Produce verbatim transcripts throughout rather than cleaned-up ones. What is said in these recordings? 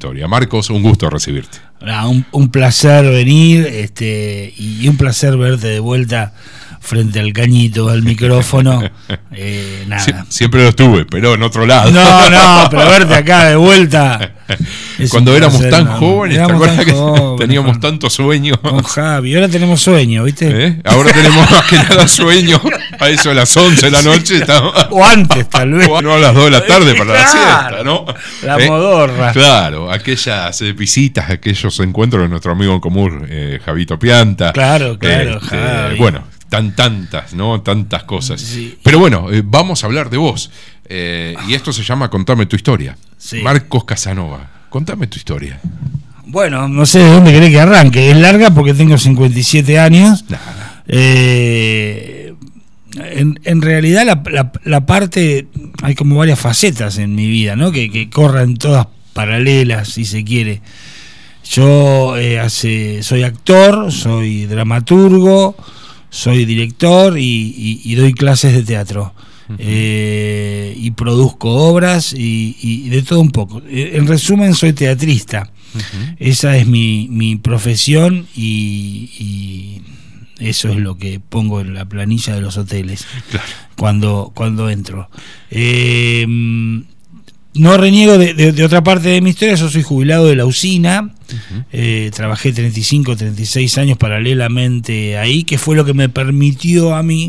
historia. Marcos, un gusto recibirte. Ah, un, un placer venir este, y un placer verte de vuelta frente al cañito, al micrófono. Eh, nada. Sie- siempre lo tuve, pero en otro lado. No, no, pero verte acá de vuelta. Cuando éramos placer, tan no, jóvenes, éramos ¿te acuerdas tan que jóvenes, teníamos con, tanto sueño? Con Javi, ahora tenemos sueño, ¿viste? ¿Eh? Ahora tenemos más que nada sueño. A eso a las once de la noche. Estamos... O antes, tal vez. O no a las dos de la tarde para claro, la siesta, ¿no? La ¿Eh? modorra. Claro, aquellas eh, visitas, aquellos encuentros de nuestro amigo en común, eh, Javito Pianta. Claro, claro, este, Javi. Bueno, tan tantas, ¿no? Tantas cosas. Sí. Pero bueno, eh, vamos a hablar de vos. Eh, y esto se llama Contame tu historia. Sí. Marcos Casanova, contame tu historia. Bueno, no sé de dónde querés que arranque. Es larga porque tengo cincuenta y siete años. Nada. Eh, en, en realidad la, la, la parte, hay como varias facetas en mi vida, ¿no? Que, que corren todas paralelas, si se quiere. Yo eh, hace, soy actor, soy dramaturgo, soy director y, y, y doy clases de teatro. Uh-huh. eh, y produzco obras y, y de todo un poco. En resumen, soy teatrista. Uh-huh. Esa es mi, mi profesión y, y eso es lo que pongo en la planilla de los hoteles. Claro. cuando, cuando entro. Eh, no reniego de, de, de otra parte de mi historia. Yo soy jubilado de la usina. Uh-huh. eh, trabajé treinta y cinco, treinta y seis años paralelamente ahí, que fue lo que me permitió a mí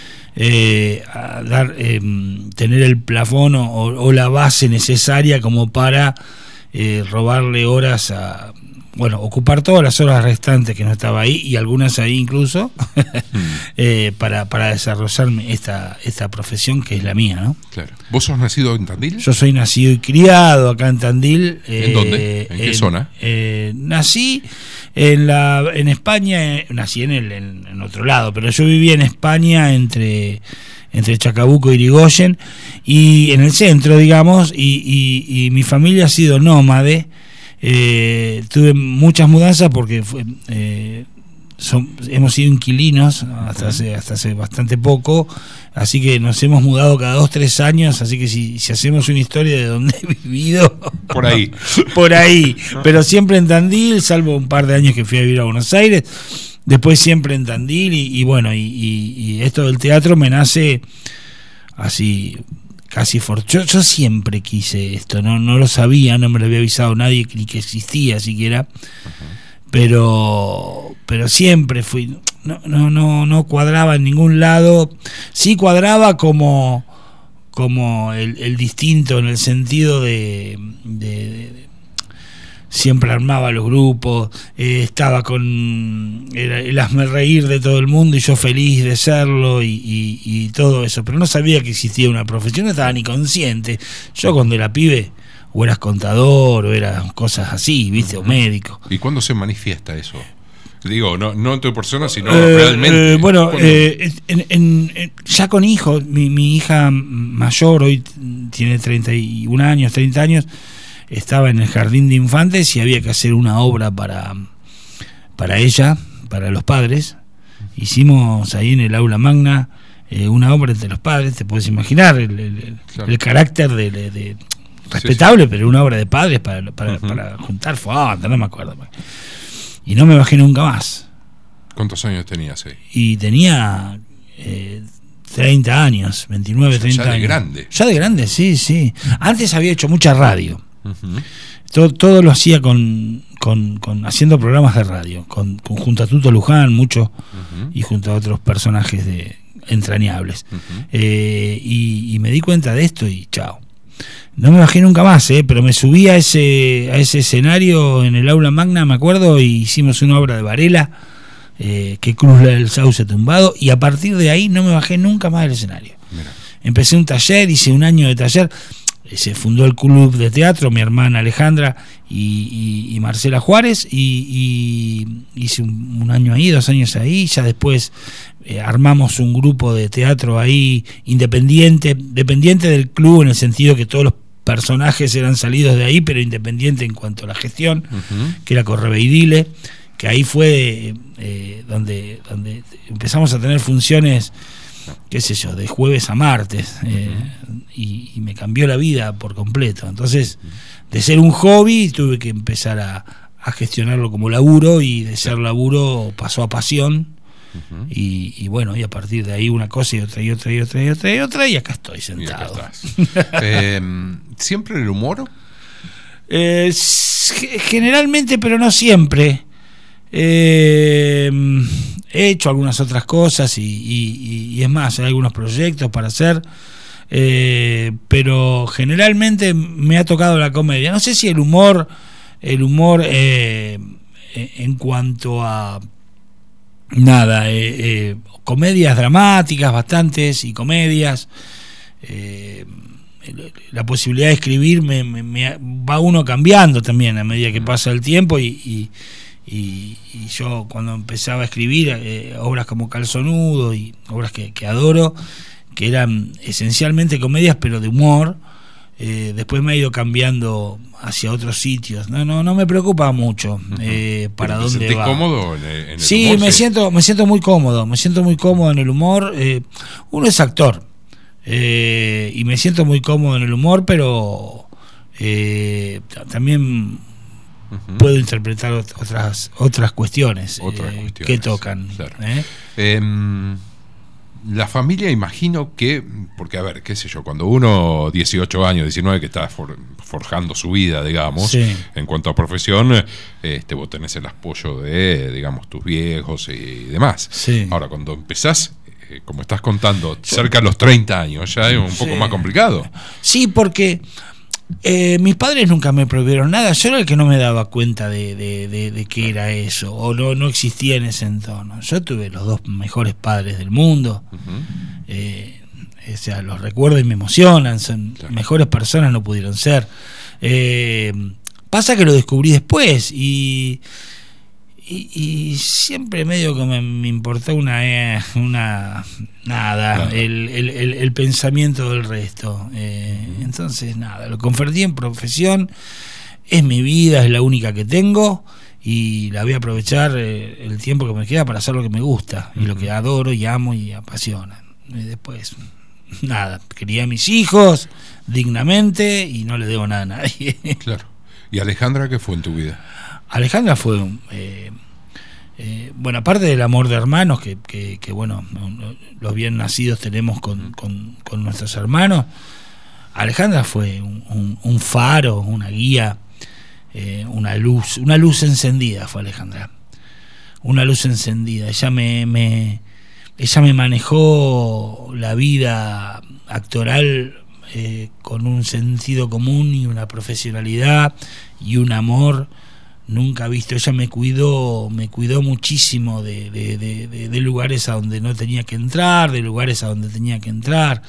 Eh, a dar, eh, tener el plafón o, o la base necesaria como para eh, robarle horas a, bueno, ocupar todas las horas restantes que no estaba ahí y algunas ahí incluso mm. eh, para, para desarrollarme esta, esta profesión que es la mía, ¿no? Claro. ¿Vos sos nacido en Tandil? Yo soy nacido y criado acá en Tandil. ¿En eh, dónde? ¿En qué en, zona? Eh, nací en la en España, eh, nací en, el, en, en otro lado, pero yo vivía en España entre entre Chacabuco y Irigoyen y en el centro, digamos, y, y, y mi familia ha sido nómade. Eh, tuve muchas mudanzas porque fue, eh, son, hemos sido inquilinos hasta hace, hasta hace bastante poco, así que nos hemos mudado cada dos, tres años, así que si, si hacemos una historia de dónde he vivido, por ahí, por ahí, pero siempre en Tandil, salvo un par de años que fui a vivir a Buenos Aires, después siempre en Tandil y, y bueno, y, y, y esto del teatro me nace así casi for... yo, yo siempre quise esto, no, no lo sabía, no me lo había avisado nadie ni que existía siquiera. Uh-huh. pero pero siempre fui, no, no, no, no cuadraba en ningún lado, sí cuadraba como como el, el distinto en el sentido de, de, de siempre armaba los grupos, eh, estaba con era el hazme reír de todo el mundo y yo feliz de serlo y, y, y todo eso, pero no sabía que existía una profesión, no estaba ni consciente. Yo cuando era pibe o eras contador o eras cosas así, viste, uh-huh. o médico. ¿Y cuándo se manifiesta eso? Digo, no, no en tu persona, sino eh, realmente. Eh, bueno, eh, en, en, en, ya con hijos, mi, mi hija mayor hoy tiene treinta y un años, treinta años, estaba en el jardín de infantes y había que hacer una obra para, para ella, para los padres. Hicimos ahí en el aula magna eh, una obra entre los padres, te puedes imaginar el, el, claro. el carácter de, de, de respetable, sí, sí. pero una obra de padres para, para, uh-huh. para juntar fondos, no me acuerdo. Y no me bajé nunca más. ¿Cuántos años tenías ahí? Y tenía eh, treinta años, veintinueve, treinta ya años. Ya de grande. Ya de grande, sí, sí. Antes había hecho mucha radio. Uh-huh. Todo, todo lo hacía con, con, con haciendo programas de radio, con, con junto a Tuto Luján, mucho, uh-huh. y junto a otros personajes de entrañables. Uh-huh. Eh, y, y me di cuenta de esto y chao. No me bajé nunca más, eh, pero me subí a ese, a ese escenario en el aula magna, me acuerdo, y hicimos una obra de Varela, eh, que Cruz del Sauce tumbado, y a partir de ahí no me bajé nunca más del escenario. Mira. Empecé un taller, hice un año de taller. Se fundó el club de teatro, mi hermana Alejandra y, y, y Marcela Juárez, y, y hice un, un año ahí, dos años ahí. Ya después eh, armamos un grupo de teatro ahí independiente, dependiente del club en el sentido que todos los personajes eran salidos de ahí, pero independiente en cuanto a la gestión, uh-huh. que era Correveidile, que ahí fue eh, donde, donde empezamos a tener funciones qué sé yo, de jueves a martes, eh, uh-huh. y, y me cambió la vida por completo. Entonces, de ser un hobby, tuve que empezar a, a gestionarlo como laburo, y de ser laburo pasó a pasión. Uh-huh. y, y bueno, y a partir de ahí una cosa y otra y otra y otra y otra y otra, y acá estoy sentado. Acá eh, ¿Siempre el humor? Eh, generalmente, pero no siempre. Eh, he hecho algunas otras cosas y, y, y es más, hay algunos proyectos para hacer, eh, pero generalmente me ha tocado la comedia. No sé si el humor, el humor eh, en cuanto a nada, eh, eh, comedias dramáticas bastantes y comedias, eh, la posibilidad de escribir me, me, me va uno cambiando también a medida que pasa el tiempo, y, y, y, y yo cuando empezaba a escribir eh, obras como Calzonudo y obras que, que adoro, que eran esencialmente comedias pero de humor, eh, después me ha ido cambiando hacia otros sitios. No, no, no me preocupa mucho eh, para ¿Te dónde sentís va. cómodo en el, en el sí, humor? me Sí, siento, me siento muy cómodo, me siento muy cómodo en el humor. Eh, uno es actor, eh, y me siento muy cómodo en el humor, pero eh, también uh-huh. puedo interpretar otras otras cuestiones, otras eh, cuestiones que tocan. Claro. ¿eh? Eh, La familia, imagino que, porque a ver, qué sé yo, cuando uno, dieciocho años, diecinueve, que está for, forjando su vida, digamos, sí. en cuanto a profesión, este, vos tenés el apoyo de, digamos, tus viejos y demás. Sí. Ahora, cuando empezás, eh, como estás contando, cerca de los treinta años, ya es un poco sí. más complicado. Sí, porque eh, mis padres nunca me prohibieron nada. Yo era el que no me daba cuenta de, de, de, de qué era eso, o no, no existía en ese entorno. Yo tuve los dos mejores padres del mundo. Uh-huh. eh, o sea, los recuerdo y me emocionan. Son claro. mejores personas no pudieron ser. Eh, pasa que lo descubrí después, y y, y siempre medio que me, me importó una eh, una nada claro. el, el, el, el pensamiento del resto. Eh, entonces nada, lo convertí en profesión. Es mi vida, es la única que tengo, y la voy a aprovechar eh, el tiempo que me queda para hacer lo que me gusta y uh-huh. lo que adoro y amo y apasiona. Y después nada, crié a mis hijos dignamente y no le debo nada a nadie. Claro. ¿Y Alejandra qué fue en tu vida? Alejandra fue eh, eh, bueno, aparte del amor de hermanos que, que, que bueno, los bien nacidos tenemos con, con, con nuestros hermanos, Alejandra fue un, un, un faro, una guía, eh, una luz, una luz encendida fue Alejandra, una luz encendida. Ella me, me ella me manejó la vida actoral eh, con un sentido común y una profesionalidad y un amor nunca visto. Ella me cuidó, me cuidó muchísimo de, de, de, de, de lugares a donde no tenía que entrar, de lugares a donde tenía que entrar.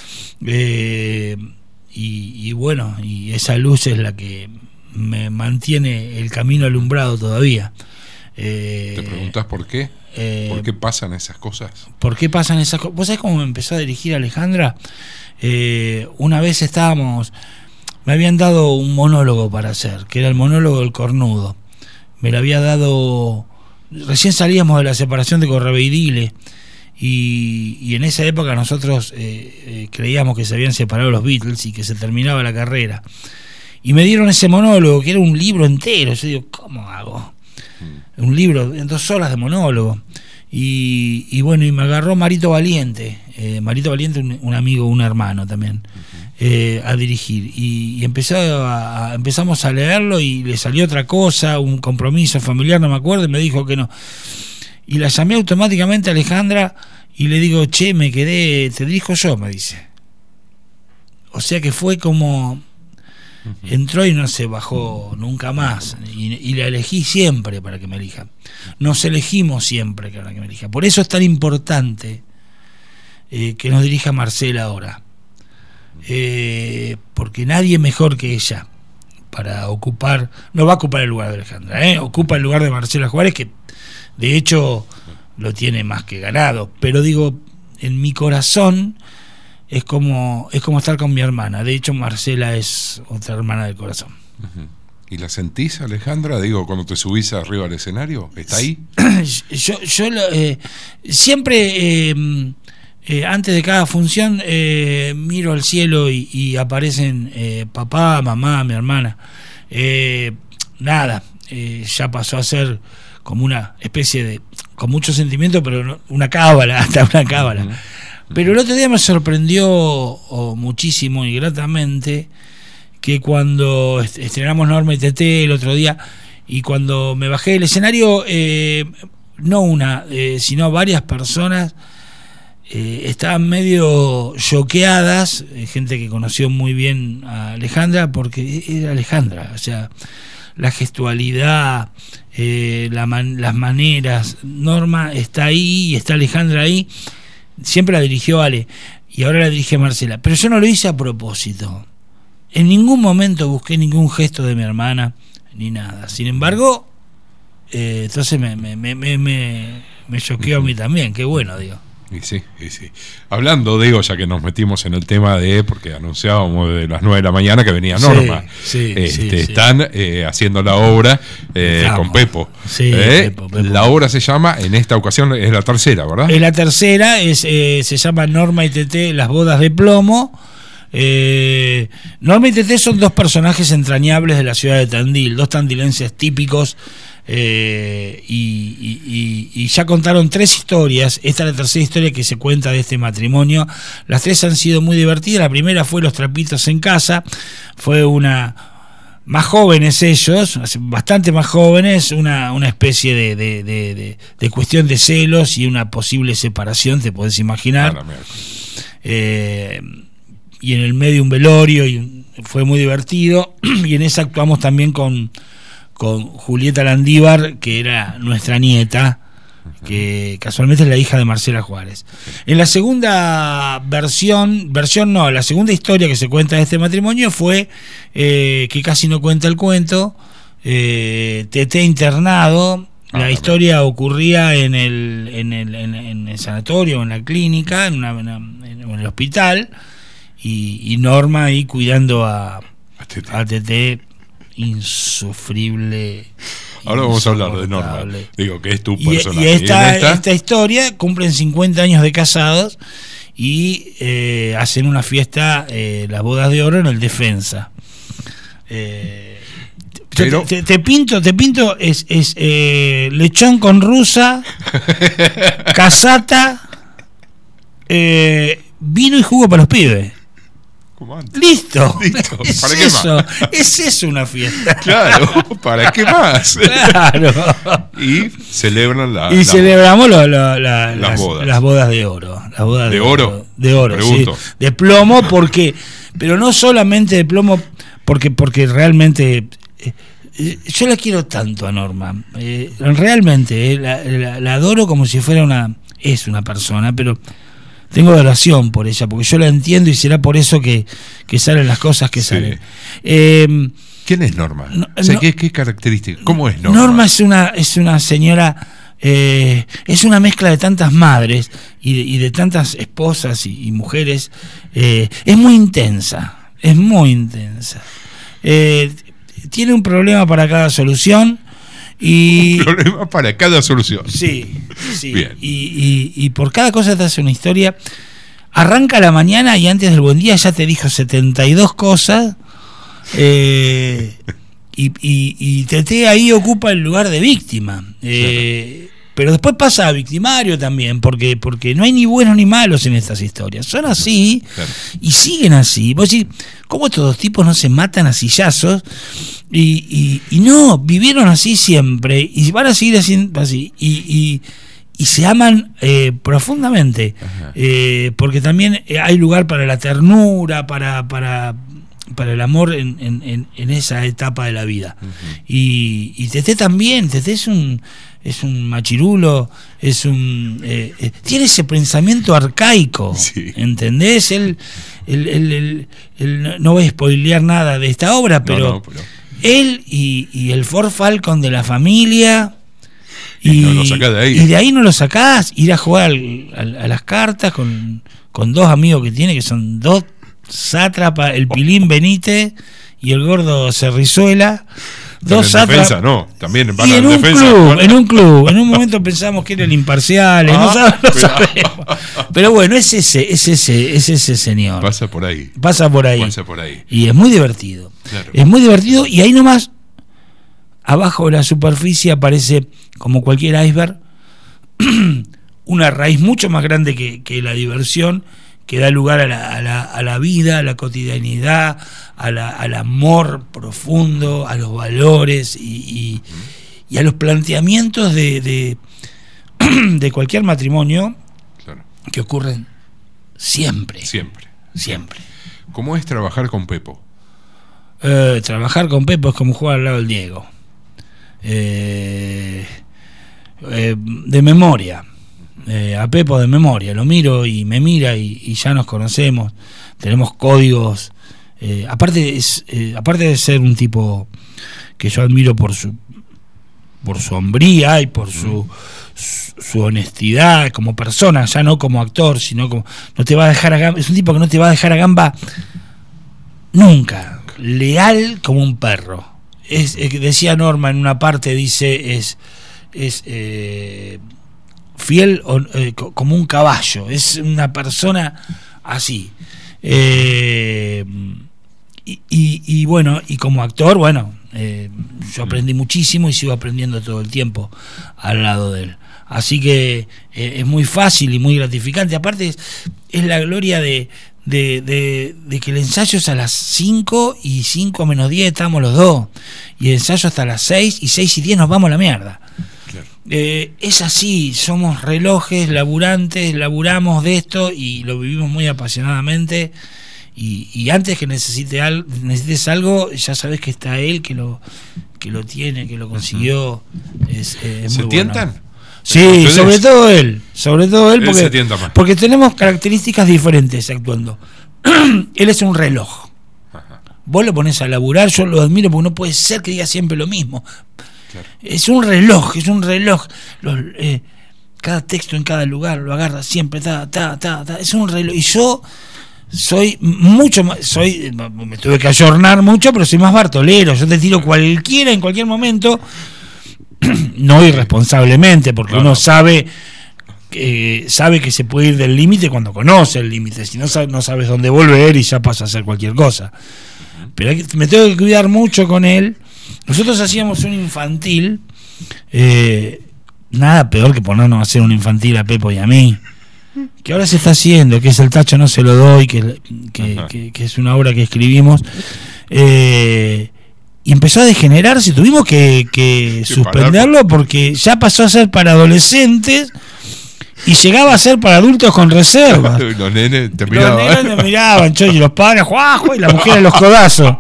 Eh, y, y bueno, y esa luz es la que me mantiene el camino alumbrado todavía. Eh, ¿Te preguntas por qué? Eh, ¿Por qué pasan esas cosas? ¿Por qué pasan esas cosas? ¿Vos sabés cómo me empezó a dirigir Alejandra? Eh, una vez estábamos... Me habían dado un monólogo para hacer, que era el monólogo del cornudo. Me lo había dado... Recién salíamos de la separación de Correveidile, y, y en esa época nosotros eh, eh, creíamos que se habían separado los Beatles y que se terminaba la carrera. Y me dieron ese monólogo, que era un libro entero. Yo digo, ¿cómo hago? Mm. Un libro en dos horas de monólogo. Y, y bueno, y me agarró Marito Valiente, eh, Marito Valiente, un, un amigo, un hermano también, uh-huh. eh, a dirigir. Y, y empezó a, a, empezamos a leerlo y le salió otra cosa, un compromiso familiar, no me acuerdo, y me dijo que no. Y la llamé automáticamente a Alejandra y le digo, che, me quedé, te dirijo yo, me dice. O sea que fue como... Entró y no se bajó nunca más, y, y la elegí siempre para que me elija. Nos elegimos siempre para que me elija. Por eso es tan importante eh, que nos dirija Marcela ahora, eh, porque nadie mejor que ella para ocupar, no va a ocupar el lugar de Alejandra, ¿eh? Ocupa el lugar de Marcela Juárez, que de hecho lo tiene más que ganado, pero digo, en mi corazón es como es como estar con mi hermana. De hecho, Marcela es otra hermana del corazón. Uh-huh. ¿Y la sentís, Alejandra? Digo, cuando te subís arriba al escenario, ¿está ahí? yo yo eh, siempre eh, eh, antes de cada función eh, miro al cielo y, y aparecen eh, papá, mamá, mi hermana. Eh, nada, eh, ya pasó a ser como una especie de, con mucho sentimiento, pero no, una cábala, hasta una cábala. Uh-huh. Pero el otro día me sorprendió oh, muchísimo y gratamente que cuando estrenamos Norma y Teté el otro día, y cuando me bajé del escenario, eh, no una, eh, sino varias personas eh, estaban medio choqueadas, eh, gente que conoció muy bien a Alejandra, porque era Alejandra, o sea, la gestualidad, eh, la man, las maneras. Norma está ahí y está Alejandra ahí, siempre la dirigió Ale y ahora la dirige Marcela, pero yo no lo hice a propósito, en ningún momento busqué ningún gesto de mi hermana ni nada. Sin embargo, eh, entonces me me me me, me choqueó a mí también. Qué bueno, digo. Y sí, y sí. Hablando, digo, ya que nos metimos en el tema de, porque anunciábamos de las nueve de la mañana que venía Norma, sí, sí, este, sí, están sí. Eh, haciendo la obra eh, con Pepo. Sí, eh, Pepo, Pepo. La obra se llama, en esta ocasión es la tercera, ¿verdad? Es la tercera, es eh, se llama Norma y Teté, las bodas de plomo. Eh, Norma y Teté son dos personajes entrañables de la ciudad de Tandil, dos tandilenses típicos. Eh, y, y, y, y ya contaron tres historias. Esta es la tercera historia que se cuenta de este matrimonio. Las tres han sido muy divertidas. La primera fue Los trapitos en casa. Fue una, más jóvenes ellos, bastante más jóvenes, una, una especie de, de, de, de, de cuestión de celos y una posible separación, te podés imaginar. Eh, y en el medio un velorio, y fue muy divertido. Y en esa actuamos también con con Julieta Landívar, que era nuestra nieta, que casualmente es la hija de Marcela Juárez. En la segunda versión, versión no, la segunda historia que se cuenta de este matrimonio fue, eh, que casi no cuenta el cuento, eh, Teté internado. La ah, historia también ocurría en el, en el, en, en el sanatorio, en la clínica, en, una, en, una, en el hospital, y, y Norma ahí cuidando a, a Teté. A Teté insufrible. Ahora vamos a hablar de Norma. Digo que es tu personaje. Y, y, esta, y esta... esta historia cumplen cincuenta años de casados y eh, hacen una fiesta, eh, las bodas de oro en el Defensa. Eh, Pero... te, te, te pinto, te pinto es, es eh, lechón con rusa, casata, eh, vino y jugo para los pibes. Listo. Listo. Es ¿Para qué eso, más? Es eso una fiesta. Claro, ¿para qué más? Claro. Y celebran la, y la celebramos lo, lo, la, las, las, bodas. las bodas de oro. Las bodas ¿De, de oro? oro? De oro, Pregunto. Sí. De plomo, porque, pero no solamente de plomo, porque, porque realmente eh, yo la quiero tanto a Norma. Eh, realmente, eh, la, la, la adoro como si fuera una, es una persona, pero tengo adoración por ella, porque yo la entiendo y será por eso que, que salen las cosas que sí. salen. Eh, ¿Quién es Norma? No, o sea, no, ¿qué, ¿Qué características? ¿Cómo es Norma? Norma es una, es una señora, eh, es una mezcla de tantas madres y de, y de tantas esposas y, y mujeres. Eh, es muy intensa, es muy intensa. Eh, tiene un problema para cada solución. Y, un problema para cada solución. Sí, sí. Bien. Y, y, y por cada cosa te hace una historia. Arranca la mañana y antes del buen día ya te dijo setenta y dos cosas. Eh, y, y, y Teté ahí ocupa el lugar de víctima. Eh, claro. Pero después pasa a victimario también, porque, porque no hay ni buenos ni malos en estas historias. Son así, claro, y siguen así. Vos decís, ¿cómo estos dos tipos no se matan a sillazos? Y, y, y no, vivieron así siempre y van a seguir haciendo así y, y, y se aman eh, profundamente, eh, porque también hay lugar para la ternura, para para, para el amor en, en, en esa etapa de la vida. Uh-huh. y, y Teté también, Teté es un es un machirulo, es un eh, eh, tiene ese pensamiento arcaico, sí. ¿Entendés? Él, él, él, él, él, no voy a spoilear nada de esta obra, pero, no, no, pero... él y, y el Ford Falcon de la familia, y, y, no lo sacás de ahí. Y de ahí no lo sacás, ir a jugar al, al, a las cartas con, con dos amigos que tiene, que son dos sátrapas, el Pilín Benítez y el gordo Cerrizuela. dos en defensa, sátrapas. no, también van Y a en la un defensa. club, Bueno. en un club. En un momento pensamos que eran imparciales, Ah, no, sab- no cuidado. sabemos. Pero bueno, es ese, es ese, es ese señor. Pasa por ahí. Pasa por ahí. Pasa por ahí. Y es muy divertido. Claro. Es muy divertido y ahí nomás, abajo de la superficie aparece, como cualquier iceberg, una raíz mucho más grande que, que la diversión, que da lugar a la, a la, a la vida, a la cotidianidad, a la, al amor profundo, a los valores y, y, y a los planteamientos de, de, de cualquier matrimonio, Claro. que ocurren siempre. Siempre. Siempre. ¿Cómo es trabajar con Pepo? Eh, trabajar con Pepo es como jugar al lado del Diego. Eh, eh, de memoria. Eh, a Pepo de memoria. Lo miro y me mira y, y ya nos conocemos. Tenemos códigos. Eh, aparte, es, eh, aparte de ser un tipo que yo admiro por su por su hombría y por su, su, su honestidad como persona, ya no como actor, sino como no te va a dejar a gamba, es un tipo que no te va a dejar a gamba nunca, leal como un perro. Es, eh, decía Norma en una parte, dice, es es eh, fiel o, eh, co- como un caballo, es una persona así. Eh, y, y, y bueno, y como actor, bueno, eh, yo aprendí muchísimo y sigo aprendiendo todo el tiempo al lado de él. Así que eh, es muy fácil y muy gratificante. Aparte es, es la gloria de, de, de, de que el ensayo es a las cinco y cinco menos diez estamos los dos. Y el ensayo hasta las seis y seis y diez nos vamos a la mierda. Claro. Eh, es así, somos relojes, laburantes, laburamos de esto y lo vivimos muy apasionadamente. Y, y antes que necesite al, necesites algo, ya sabes que está él, que lo que lo tiene, que lo consiguió. Es, eh, es ¿Se muy tientan? bueno. Sí, ¿Ustedes? sobre todo él, sobre todo él, Él porque, se tienta más. porque tenemos características diferentes actuando. Él es un reloj. Ajá. Vos lo pones a laburar, yo lo admiro porque no puede ser que diga siempre lo mismo. Claro. Es un reloj, es un reloj. Los, eh, cada texto en cada lugar lo agarra siempre, ta, ta, ta, ta. Es un reloj. Y yo soy mucho más, soy, me tuve que ayornar mucho, pero soy más bartolero. Yo te tiro cualquiera en cualquier momento, no irresponsablemente, porque No, uno no. sabe que sabe que se puede ir del límite cuando conoce el límite. Si no sabes, no sabes dónde volver y ya pasa a hacer cualquier cosa. Pero hay que- me tengo que cuidar mucho con él. Nosotros hacíamos un infantil, eh, nada peor que ponernos a hacer un infantil a Pepo y a mí, que ahora se está haciendo, que es El Tacho no se lo doy, que, que, que, que es una obra que escribimos, eh, y empezó a degenerarse. Tuvimos que, que Sí, suspenderlo porque ya pasó a ser para adolescentes y llegaba a ser para adultos con reservas. Los nenes te Los miraban. nenes me miraban, yo, y los padres, juajo, y la mujer en los codazos.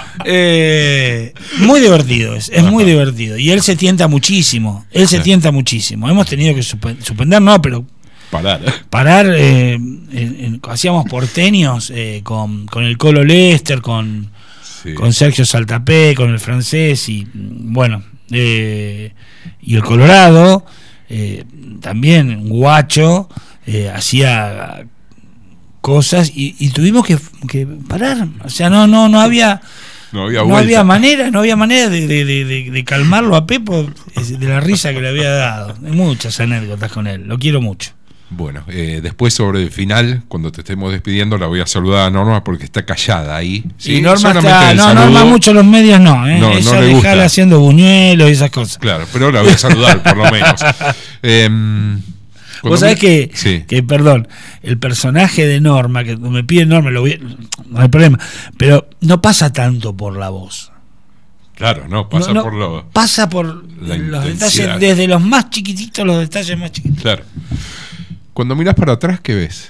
Eh, muy divertido, es, es muy divertido. Y él se tienta muchísimo, él se Sí. tienta muchísimo. Hemos tenido que suspe- suspender, no, pero Parar. parar. Eh, en- en- hacíamos porteños eh, con, con el Colo Lester, con, Sí. con Sergio Saltapé, con el francés, y mm, bueno, eh, y el Colorado, eh, también guacho, eh, hacía cosas y, y tuvimos que, que parar. O sea, no, no, no había. No había No vuelta. había manera, no había manera de, de, de, de- de calmarlo a Pepo, es de la risa que le había dado. Hay muchas anécdotas con él, lo quiero mucho. Bueno, eh, después sobre el final, cuando te estemos despidiendo, la voy a saludar a Norma porque está callada ahí. ¿sí? Y Norma Solamente está, el no, saludo. Norma mucho los medios no, ¿eh? No, no Ella le gusta. dejala haciendo buñuelos y esas cosas. Claro, pero la voy a saludar por lo menos. Eh, cuando Vos sabés me- que, Sí. que, perdón, el personaje de Norma, que me pide Norma, lo voy, no hay problema, pero no pasa tanto por la voz. Claro, no, pasa No, no, por lo... pasa por la los intensidad. detalles, desde los más chiquititos, los detalles más chiquitos. Claro. Cuando miras para atrás, ¿qué ves?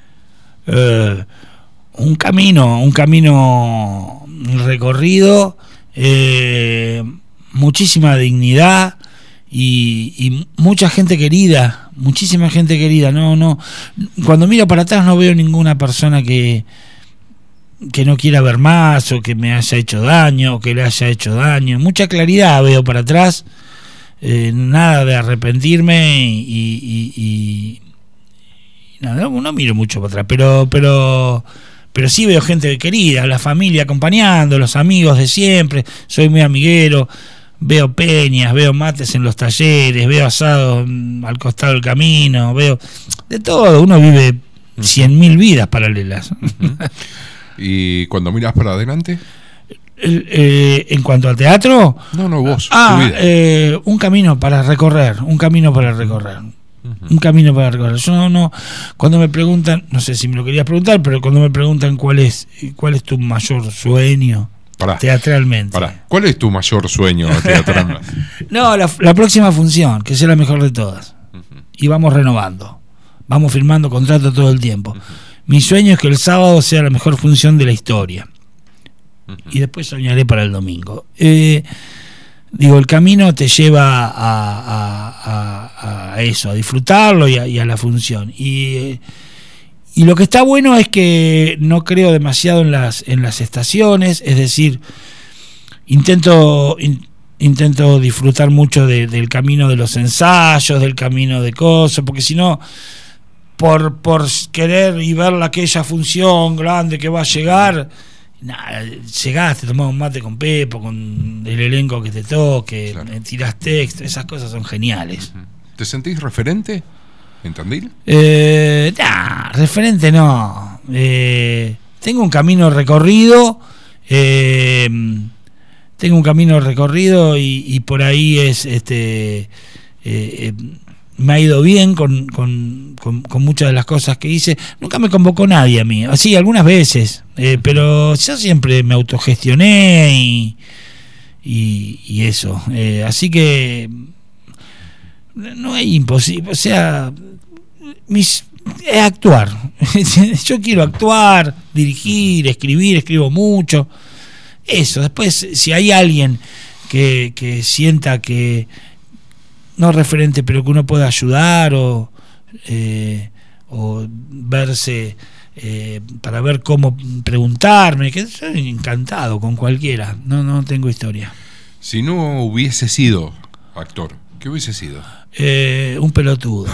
Eh, un camino, un camino recorrido, eh, muchísima dignidad y, y mucha gente querida, muchísima gente querida. No, no. Cuando miro para atrás no veo ninguna persona que que no quiera ver más o que me haya hecho daño o que le haya hecho daño. Mucha claridad veo para atrás, eh, nada de arrepentirme y, y, y- y nada, no, no miro mucho para atrás, pero pero pero sí veo gente querida, la familia acompañando, los amigos de siempre, soy muy amiguero, veo peñas, veo mates en los talleres, veo asados al costado del camino, veo de todo, uno vive cien mil vidas paralelas. Uh-huh. ¿Y cuando miras para adelante? El, eh, en cuanto al teatro, no, no, vos. Ah, eh, un camino para recorrer, un camino para recorrer. Uh-huh. Un camino para recorrer. Yo no, no, cuando me preguntan, no sé si me lo querías preguntar, pero cuando me preguntan cuál es, cuál es tu mayor sueño pará, teatralmente. Pará. ¿Cuál es tu mayor sueño teatralmente? No, la, la próxima función, que sea la mejor de todas. Uh-huh. Y vamos renovando, vamos firmando contratos todo el tiempo. Uh-huh. Mi sueño es que el sábado sea la mejor función de la historia. Uh-huh. Y después soñaré para el domingo. Eh, digo, el camino te lleva a, a, a, a eso, a disfrutarlo y a, y a la función. Y, eh, y lo que está bueno es que no creo demasiado en las, en las estaciones, es decir, intento, in, intento disfrutar mucho de, del camino de los ensayos, del camino de cosas, porque si no, por, por querer y ver aquella función grande que va a llegar, nada, llegás, te tomás un mate con Pepo, con el elenco que te toque, claro. Tirás texto, esas cosas son geniales. ¿Te sentís referente en Tandil? Eh, nah, referente no. Eh, tengo un camino recorrido, eh, tengo un camino recorrido y, y por ahí es, este, eh, eh, me ha ido bien con, con, con, con muchas de las cosas que hice. Nunca me convocó nadie a mí, así algunas veces, eh, pero yo siempre me autogestioné y, y, y eso. Eh, así que no es imposible, o sea, mis, es actuar. Yo quiero actuar, dirigir, escribir, escribo mucho. Eso, después si hay alguien que, que sienta que no referente, pero que uno pueda ayudar o, eh, o verse eh, para ver cómo preguntarme, que soy encantado con cualquiera, no, no tengo historia. Si no hubiese sido actor, ¿qué hubiese sido? Eh, un pelotudo.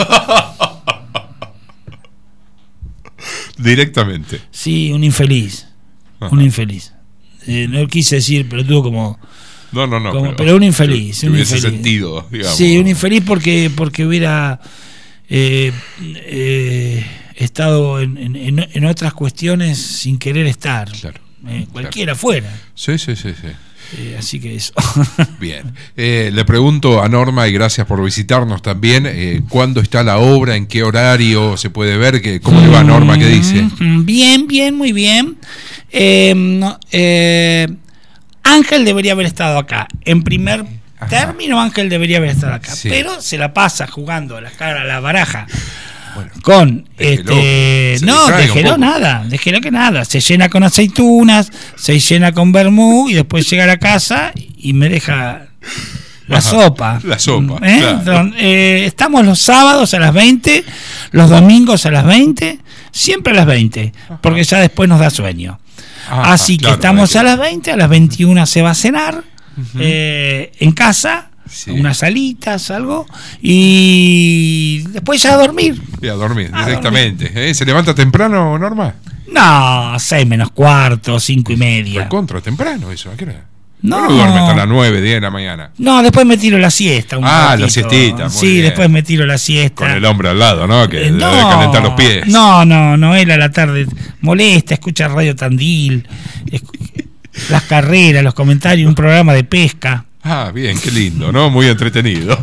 Directamente. Sí, un infeliz. Ajá. Un infeliz. Eh, no quise decir pelotudo como... No, no, no. Como, pero, pero un infeliz. Que, un que hubiese infeliz. sentido, digamos. Sí, un infeliz porque, porque hubiera eh, eh, estado en, en, en otras cuestiones sin querer estar. Claro. Eh, cualquiera claro. fuera. Sí, sí, sí, sí. Eh, así que eso. Bien. Eh, le pregunto a Norma, y gracias por visitarnos también, eh, ¿cuándo está la obra? ¿En qué horario se puede ver? ¿Qué, ¿Cómo le va a Norma? ¿Qué dice? Bien, bien, muy bien. Eh, no, eh, Ángel debería haber estado acá. En primer Ajá. término, Ángel debería haber estado acá. Sí. Pero se la pasa jugando a la cara a la baraja. Bueno, con déjelo, este no, déjelo nada, déjelo que nada, se llena con aceitunas, se llena con vermú y después llega a la casa y me deja la Ajá, sopa. La sopa. ¿Eh? Claro. Entonces, eh, estamos los sábados a las veinte, los domingos a las veinte, siempre a las veinte, Ajá. porque ya después nos da sueño. Ajá, Así claro, que estamos claro. a las veinte, a las veintiuna se va a cenar uh-huh. eh, en casa. Sí. Unas salitas, algo, y después ya a dormir. Y a dormir, a directamente. Dormir. ¿Eh? ¿Se levanta temprano, Norma? No, seis menos cuarto, cinco y media. Fue contra temprano eso, ¿a qué hora? No, no duerme hasta las nueve, diez de la mañana. No, después me tiro la siesta. Un ah, ratito. La siestita. Muy sí, bien. Después me tiro la siesta. Con el hombre al lado, ¿no? Que eh, no, debe calentar los pies. No, no, no, él a la tarde molesta, escucha Radio Tandil, escu- las carreras, los comentarios, un programa de pesca. Ah, bien, qué lindo, ¿no? Muy entretenido.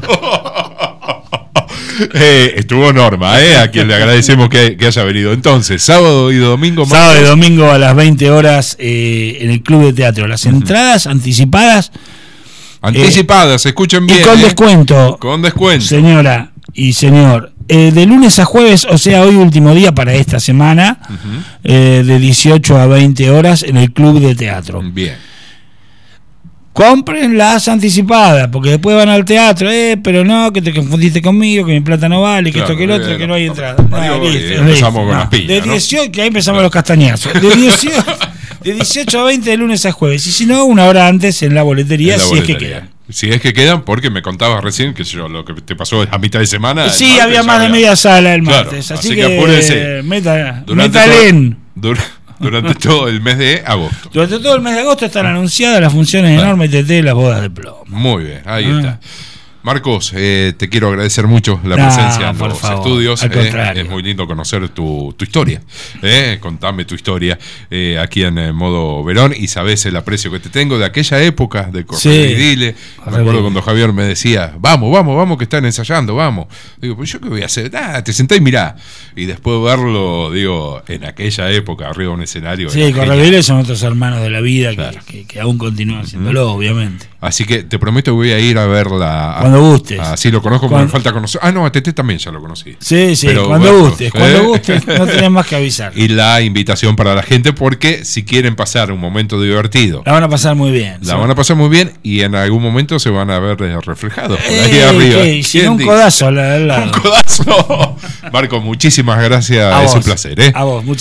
eh, estuvo Norma, ¿eh? A quien le agradecemos que, que haya venido. Entonces, sábado y domingo. Sábado y domingo a las veinte horas eh, en el Club de Teatro. Las entradas uh-huh. anticipadas. Anticipadas, eh, escuchen bien. Y con eh. descuento. Con descuento. Señora y señor. Eh, de lunes a jueves, o sea, hoy último día para esta semana, uh-huh. eh, de dieciocho a veinte horas en el Club de Teatro. Bien. Compren las anticipadas, porque después van al teatro, eh, pero no, que te confundiste conmigo, que mi plata no vale, que claro, esto, que el otro, bien, que no hay entrada. No, no, listo, listo, empezamos listo, con no. las piñas, de dieciocho, ¿no? Que ahí empezamos los castañazos. De dieciocho, de dieciocho a veinte de lunes a jueves. Y si no, una hora antes en la boletería, en la si boletería. Es que quedan. Si es que quedan, porque me contabas recién que yo, lo que te pasó a mitad de semana. Sí, martes, había más había... de media sala el martes. Claro, así, así que, que apúrense. Meta, metalen. Dur- durante todo el mes de agosto. Durante todo el mes de agosto están anunciadas las funciones de Norma y T T de las bodas de plomo. Muy bien, ahí Ah. está. Marcos, eh, te quiero agradecer mucho la No, presencia en por los favor, estudios. al eh, contrario. es muy lindo conocer tu, tu historia. Eh, contame tu historia eh, aquí en eh, Modo Verón y sabés el aprecio que te tengo de aquella época de Correo y Dile. Me acuerdo cuando Javier me decía, vamos, vamos, vamos, que están ensayando, vamos. Digo, pues yo qué voy a hacer, ah, te sentás y mirá. Y después verlo, digo, en aquella época, arriba de un escenario. Sí, Correo y Dile son otros hermanos de la vida, claro, que, que, que aún continúan haciéndolo, uh-huh. obviamente. Así que te prometo que voy a ir a verla. Cuando gustes. Así lo conozco, cuando me falta conocer. Ah, no, a Tete también ya lo conocí. Sí, sí, Pero, cuando bueno, gustes, ¿eh? cuando gustes, no tenés más que avisar. Y la invitación para la gente, porque si quieren pasar un momento divertido, la van a pasar muy bien. La ¿sí? van a pasar muy bien y en algún momento se van a ver reflejados por eh, ahí arriba. ¿qué? Si no, un codazo al lado. Un codazo. Marco, muchísimas gracias. A es vos, un placer. ¿eh? A vos, muchas